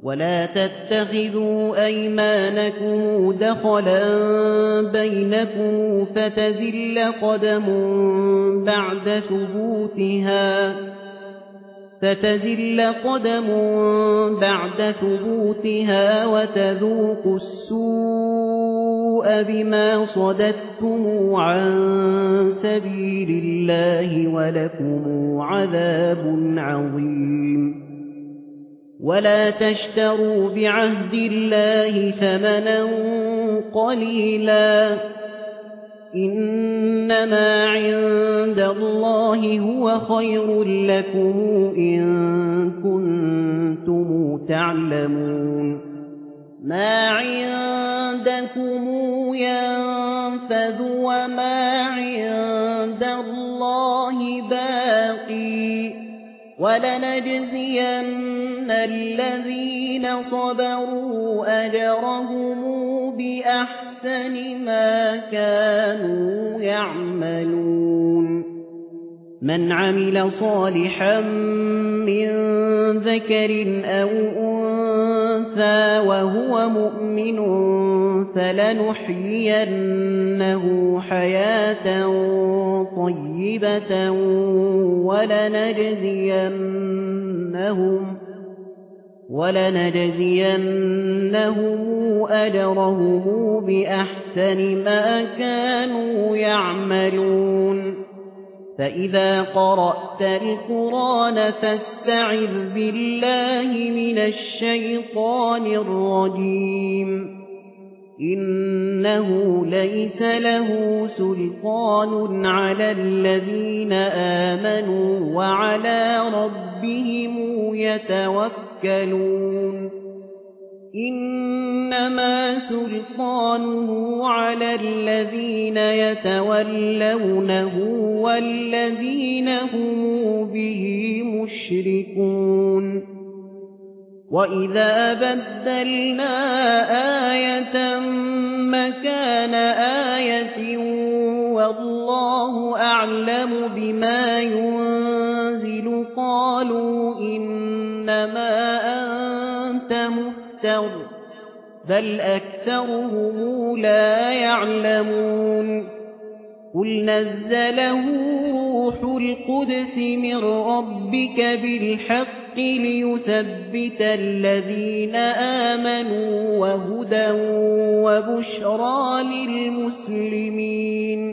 ولا تتخذوا أيمانكم دخلا بينكم فتزل قدم بعد ثبوتها وتذوقوا السوء بما صددتم عن سبيل الله ولكم عذاب عظيم. ولا تشتروا بعهد الله ثمنا قليلا إنما عند الله هو خير لكم إن كنتم تعلمون. ما عندكم ينفذ وما عند الله باقي ولنجزين الذين صبروا أجرهم بأحسن ما كانوا يعملون. من عمل صالحا من ذكر أو أنثى وهو مؤمن فلنحيينه حياة طيبة ولنجزينهم أجرهم بأحسن ما كانوا يعملون. فإذا قرأت القرآن فاستعذ بالله من الشيطان الرجيم إنه ليس له سلطان على الذين آمنوا وعلى ربهم يتوكلون. إنما سلطانه على الذين يتولونه والذين هم به مشركون. وإذا بدلنا آية مكان آية والله أعلم بما ينزل قالوا إنما أنت مفتر بل أكثرهم لا يعلمون. قل نزله روح القدس من ربك بالحق ليثبت الذين آمنوا وهدى وبشرى للمسلمين.